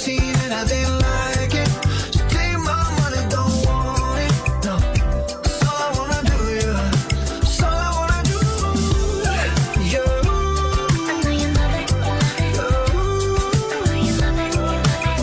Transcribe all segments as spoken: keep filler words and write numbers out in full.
seen anything like it. So take my money, don't want it. No, that's all I wanna do, yeah. That's all I wanna do, yeah. I know you love it, you love it. I know you love it, you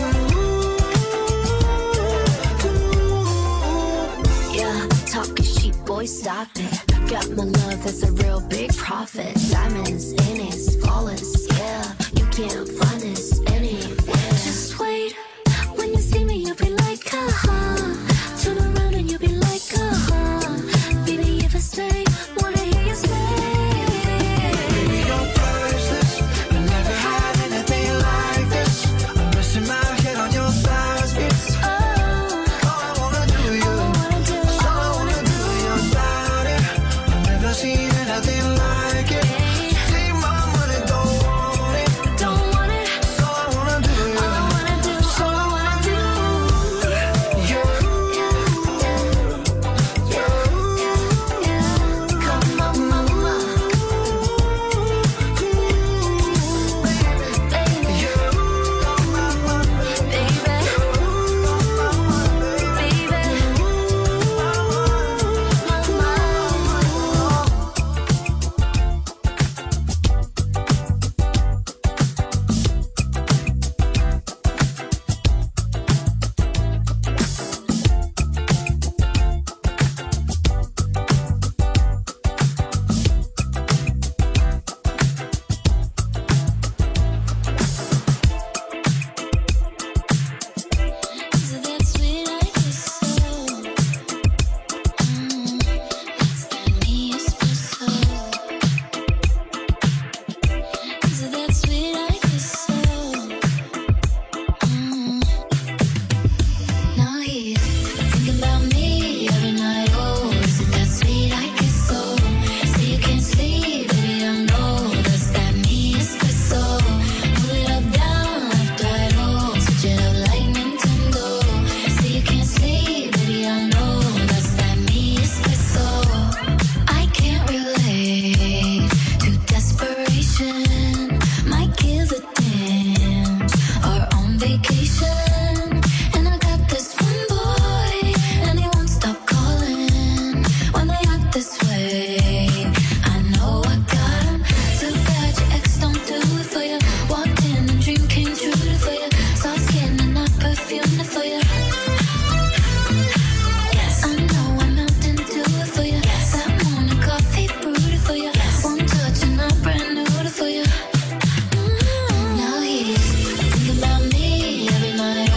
love it. Yeah, talking cheap, boy, stop it. Got my love, that's a real big profit. Diamonds in it, flawless, yeah. You can't find this anywhere. Just wait, when you see me, you'll be like, uh-huh. Turn around and you'll be like, uh-huh. Baby, if I stay, wanna hear you say. Baby, you're priceless. I never had anything like this. I'm resting my head on your thighs, it's Oh, all I wanna do, all I yeah. wanna do, That's all all I I wanna wanna do, do. your body. I've never seen anything like it. So take my money, don't want it. Don't want it, That's all I wanna do, all I yeah. wanna do, That's all all I I wanna wanna do. do, yeah. Come on, mama. Baby, is it that sweet I kiss so? Mm, it's that me espresso. Is it that sweet I kiss so? Mm. Now he's thinking about me every night. Oh, is it that sweet I kiss so? Say you can't sleep, baby, I know that's that me espresso. Pull it up, down, left, right, oh, switch it up like Nintendo. Say you can't sleep, baby, I know that's that me espresso. I can't relate to desperation. Might give a damn. Are on vacation, and I got this one boy, and he won't stop calling when they act this way. I know I got him. Too bad your ex don't do it for you. Walked in and dream came true for you. Soft skin and I perfumed it for you. Yes, I know I'm melting to it for you. That morning coffee brewed it for you. One touch and I brand new it for you. Now he's thinking about me every night.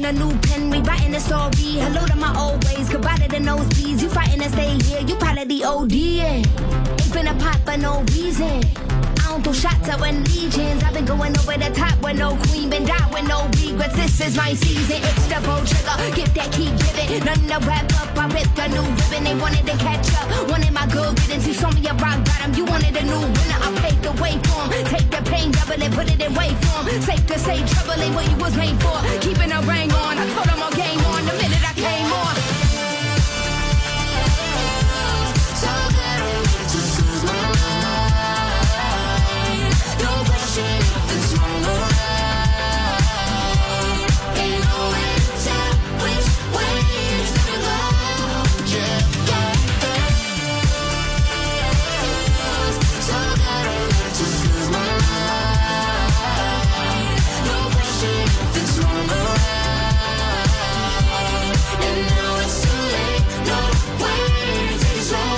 a new pen, rewriting the story. Hello to my old ways, goodbye to the nosebleeds. You fighting to stay here, you part of the O D. Ain't finna pop for no reason. I don't throw shots at when legions. I've been going over the top with no queen, been died with no regrets. This is my season, it's the bow trigger. Get that, keep giving. None to wrap up, I ripped a new ribbon. They wanted to catch up, wanted my good riddance. You saw me a rock bottom, you wanted a new winner. I paved the way for 'em. Take the pain, double it, put it in way for 'em. Safe to say, trouble ain't what you was made for. Keeping a ring on, I told them all game on the minute I came on. So glad I made you lose my mind. No question if it's wrong or right. Ain't no way to tell which way it's gonna go. Yeah, yeah, yeah. So glad I made you lose my mind. No question if it's wrong or right. And now it's too late. No way to take us home.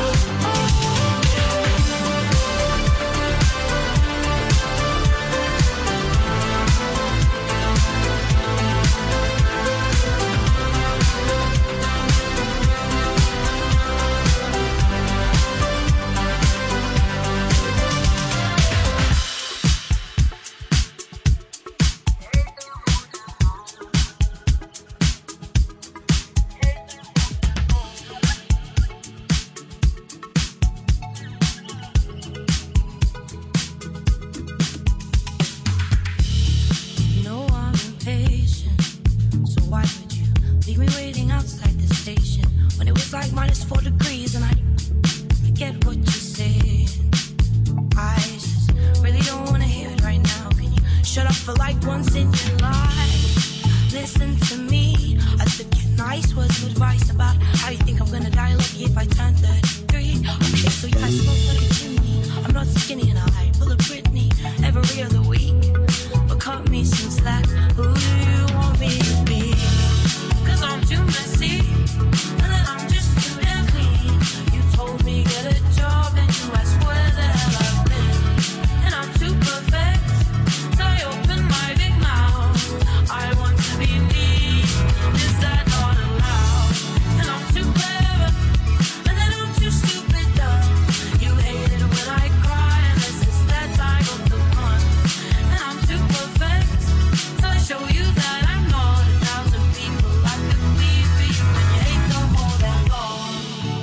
You know I'm impatient, so why would you leave me waiting outside the station when it was like minus four degrees and I, I get what you're saying. I just really don't wanna hear it right now. Can you shut up for like once in your life? Listen to me. I took your nice words of advice about how you think I'm gonna die lucky if I turn thirty-three. Okay, so you guys smoke like a chimney. I'm not skinny and I pull a Britney every other week. But cut me some slack. Who do you want me to be? Cause I'm too messy, and then I'm just too damn clean. You told me get a job and you asked where the hell I've been. And I'm too perfect, so I open my big mouth. I want to be me, is that not allowed? And I'm too clever, and then I'm too stupid dumb. You hate it when I cry, and this is that time of the month. And I'm too perfect, so I show you that I'm not a thousand people I could be for you. And you hate the whole damn lot.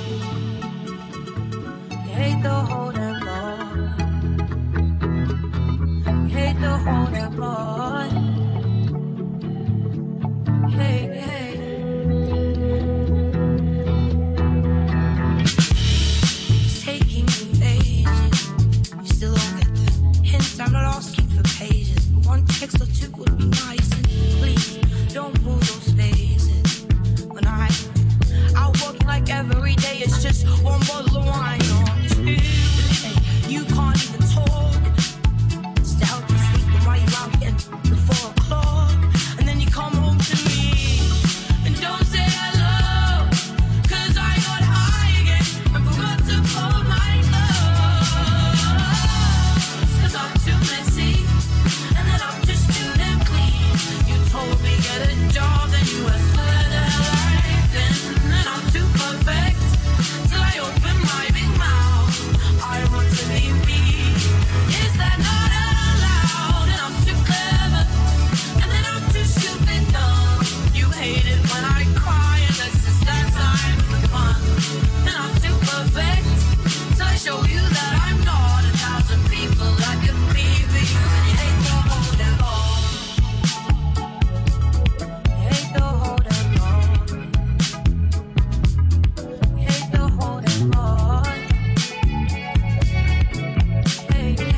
You hate the whole damn lot. You hate the whole damn lot. Hey, hey. It's taking me ages. You still don't get the hint. I'm not asking for pages, but one text or two would be nice. And please don't pull those faces. When I out working like every day, it's just one bottle of wine or two. Hey, you can't even talk. Stay out and sleep while you're out here at four o'clock, and then you come home to me and don't say hello. Cause I got high again and forgot to fold my clothes. Cause I'm too messy, and then I'm just too damn clean. You told me get a job, then you asked where the hell I've been. And I'm too perfect, till I open my big mouth. I want to be me, is that not allowed? And I'm too clever, and then I'm too stupid dumb. You hate it when I cry, and this is that time of the month. And I'm too perfect, so I show you that I'm not a thousand people I could be for you. And you hate the whole damn lot. You hate the whole damn lot. You hate the whole damn lot. Hey, hey.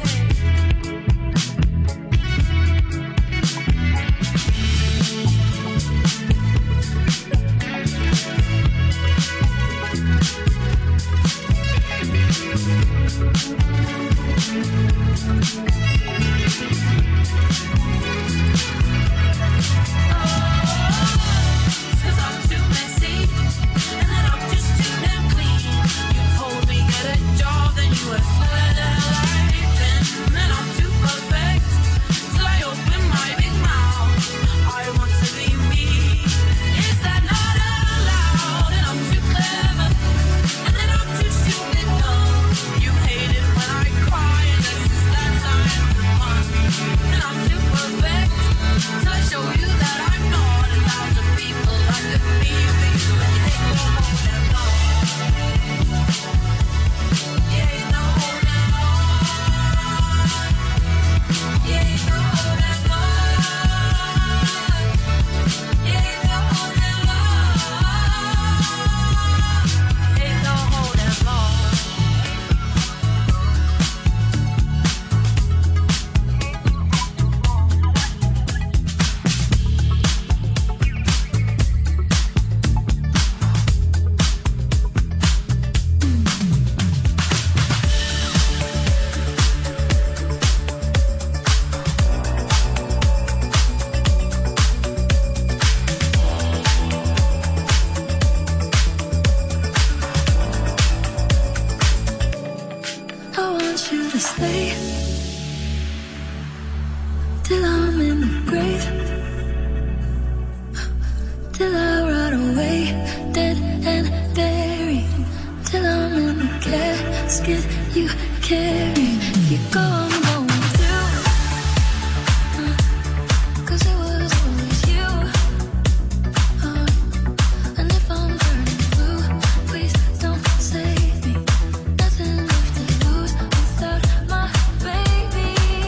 Cause I'm too messy, and then I'm just too damn clean. You told me get a job, then you asked where the hell I've been. And I'm too perfect, till I open my big mouth. I want to be me, stay till I'm in the grave, till I rot away, dead and buried, till I'm in the casket you carry. If you go, I'm going through, uh, 'cause it was always you. Uh, and if I'm turning blue, please don't save me. Nothing left to lose without my baby.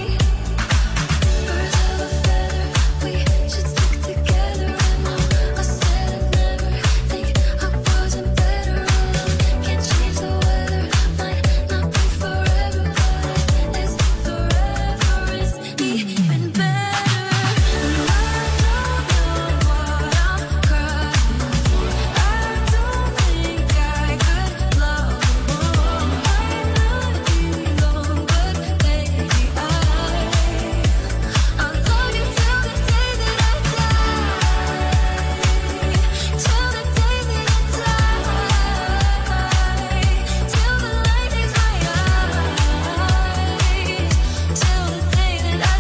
Birds of a feather, we should stick together. And no, I said I'd never think I wasn't better alone. Can't change the weather, might not be forever, but it's forever is even better. And I don't know what I'm crying for. I don't think I could love more. Might not be long, but baby, I I'll love you till the day that I die, till the day that I die, till the light is my eyes, till the day that I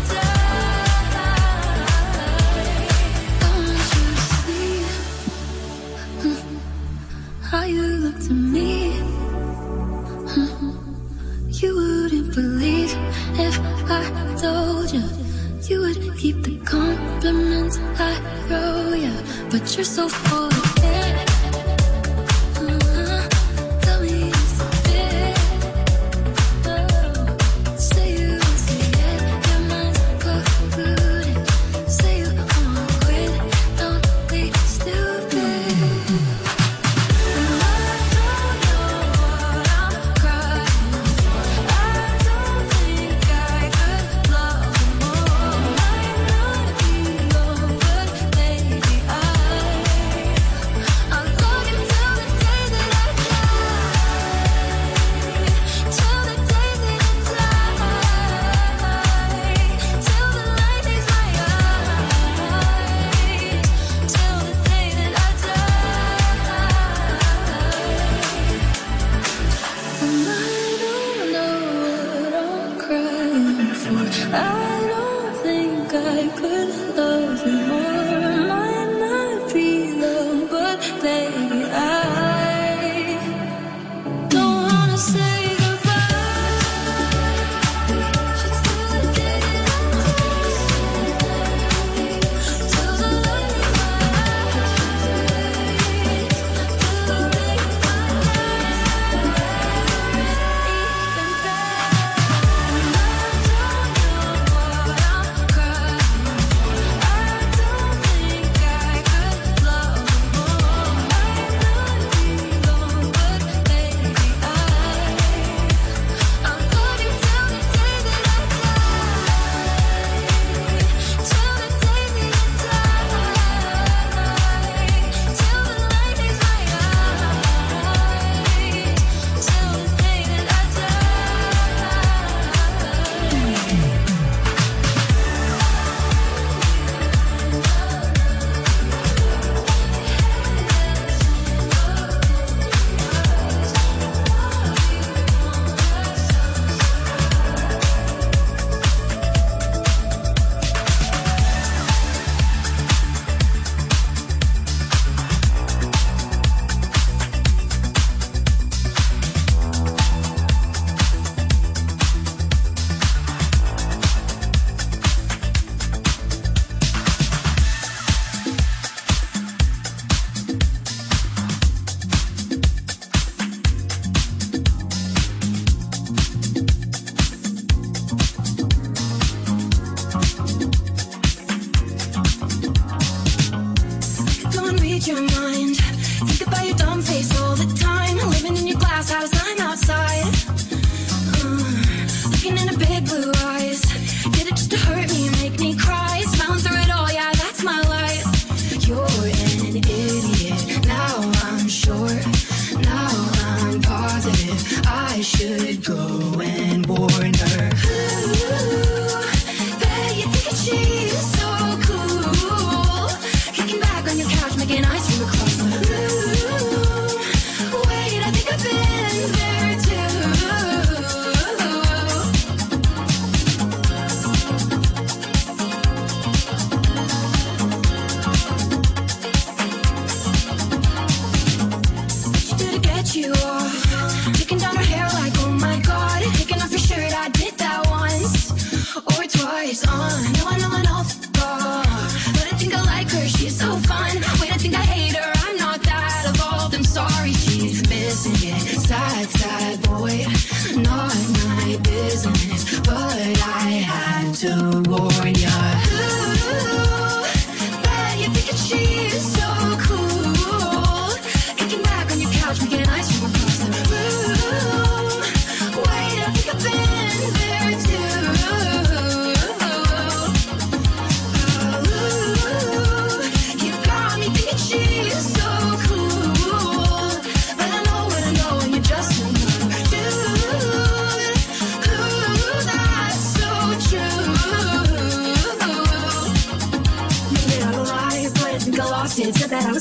die. I want you to see how you look to me. You wouldn't believe if I told you. You would keep the compliments I throw you, but you're so full of it. Uh-huh. Tell me it's a bit. Oh. Say you won't say it, your mind's polluted. Say you won't quit, don't be stupid. And I don't know what I'm crying for. I don't think I could love more. Might not be long, but baby, I I'll love you till the day that I die, till the day that I die, till the light is my eyes, till the day that I die. And I don't know what I'm crying for. I don't think I could love you more. Might not be long, but baby, I don't wanna say goodbye. Just till the day that I die, till the light is my eyes, till the day I don't read your mind. Think about your dumb face all the time. Living in your glass house, I'm outside. Uh, looking into big blue eyes. Did it just to hurt me and make me cry. Smiling through it all, yeah, that's my life. You're an idiot. Now I'm sure. Now I'm positive. I should go and warn her. Ooh, bet you think she's so cool. Kicking back on your couch, making ice cream across the room. Wait, I think I've been there too.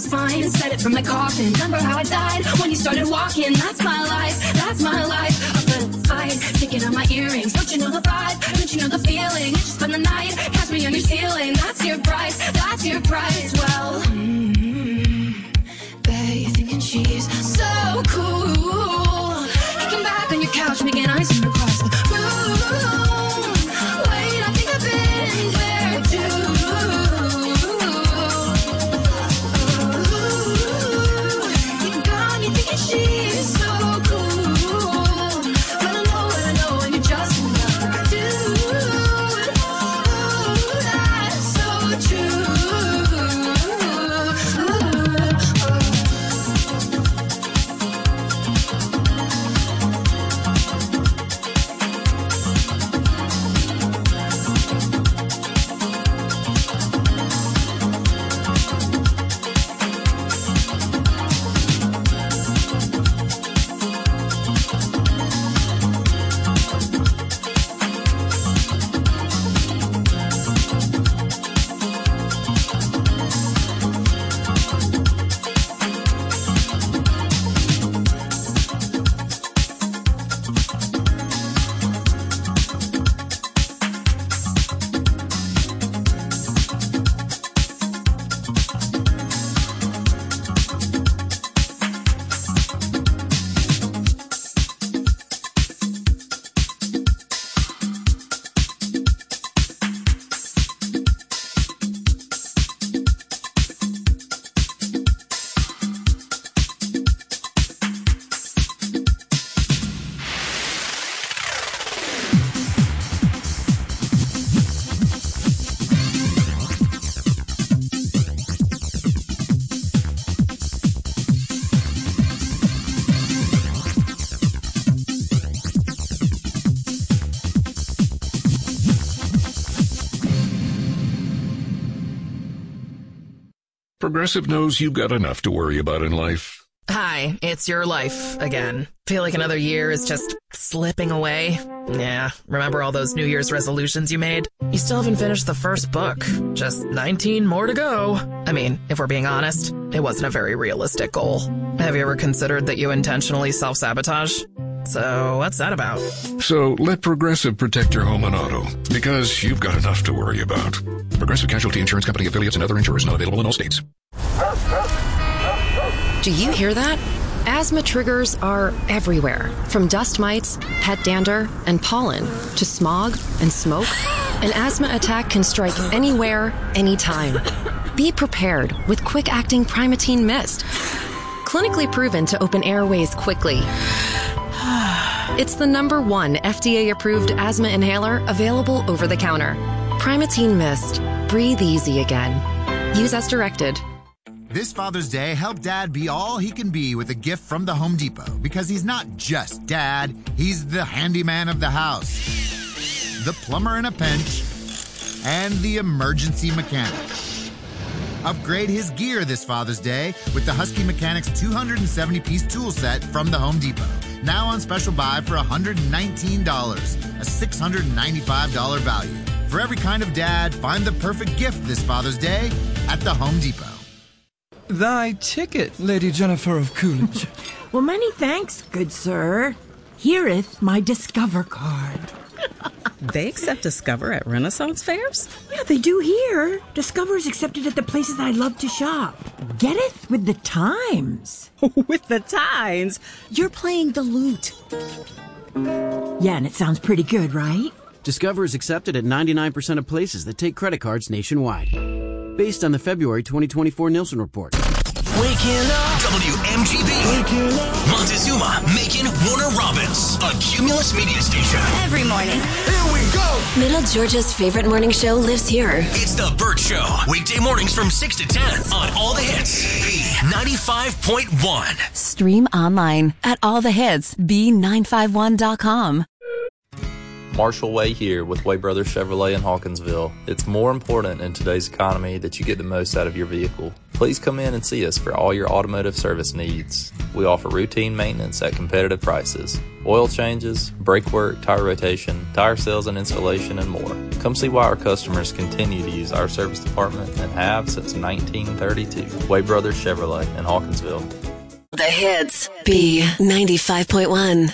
was fine. Said it from the coffin. Remember how I died when you started walking? That's my life, that's my life. Up the fight, taking on my earrings. Don't you know the vibe? Don't you know the feeling? You just spend the night, catch me on your ceiling. That's your price, that's your price. Well, mm-hmm. Bet you're thinking she's so cool. Kicking back on your couch, making eyes on across the room. Wait, I think I've been there too. Ooh, you got me thinking she's so cool. When I know, when I know, and you just never do. Ooh, that's so true. Progressive knows you've got enough to worry about in life. Hi, it's your life again. Feel like another year is just slipping away? Yeah, remember all those New Year's resolutions you made? You still haven't finished the first book. Just nineteen more to go. I mean, if we're being honest, it wasn't a very realistic goal. Have you ever considered that you intentionally self-sabotage? So what's that about? So let Progressive protect your home and auto, because you've got enough to worry about. Progressive Casualty Insurance Company affiliates and other insurers not available in all states. Do you hear that? Asthma triggers are everywhere, from dust mites, pet dander, and pollen, to smog and smoke. An asthma attack can strike anywhere, anytime. Be prepared with quick-acting Primatene Mist. Clinically proven to open airways quickly. It's the number one F D A-approved asthma inhaler available over the counter. Primatene Mist. Breathe easy again. Use as directed. This Father's Day, help Dad be all he can be with a gift from the Home Depot, because he's not just Dad, he's the handyman of the house, the plumber in a pinch, and the emergency mechanic. Upgrade his gear this Father's Day with the Husky Mechanics two hundred seventy piece tool set from the Home Depot. Now on special buy for one hundred nineteen dollars, a six hundred ninety-five dollars value. For every kind of dad, find the perfect gift this Father's Day at the Home Depot. Thy ticket, Lady Jennifer of Coolidge. Well, many thanks, good sir. Hereeth my Discover card. They accept Discover at Renaissance fairs? Yeah, they do here. Discover is accepted at the places I love to shop. Getteth with the times. With the times? You're playing the lute. Yeah, and it sounds pretty good, right? Discover is accepted at ninety-nine percent of places that take credit cards nationwide. Based on the February twenty twenty-four Nielsen report. Waking up. W M G B. Waking up. Montezuma, Macon, Warner Robins. A Cumulus media station. Every morning. Here we go. Middle Georgia's favorite morning show lives here. It's The Burt Show. Weekday mornings from six to ten on All the Hits. B ninety-five point one. Stream online at all the hits b nine five one dot com. Marshall Way here with Way Brothers Chevrolet in Hawkinsville. It's more important in today's economy that you get the most out of your vehicle. Please come in and see us for all your automotive service needs. We offer routine maintenance at competitive prices. Oil changes, brake work, tire rotation, tire sales and installation, and more. Come see why our customers continue to use our service department and have since nineteen thirty-two. Way Brothers Chevrolet in Hawkinsville. The hits. B ninety-five point one.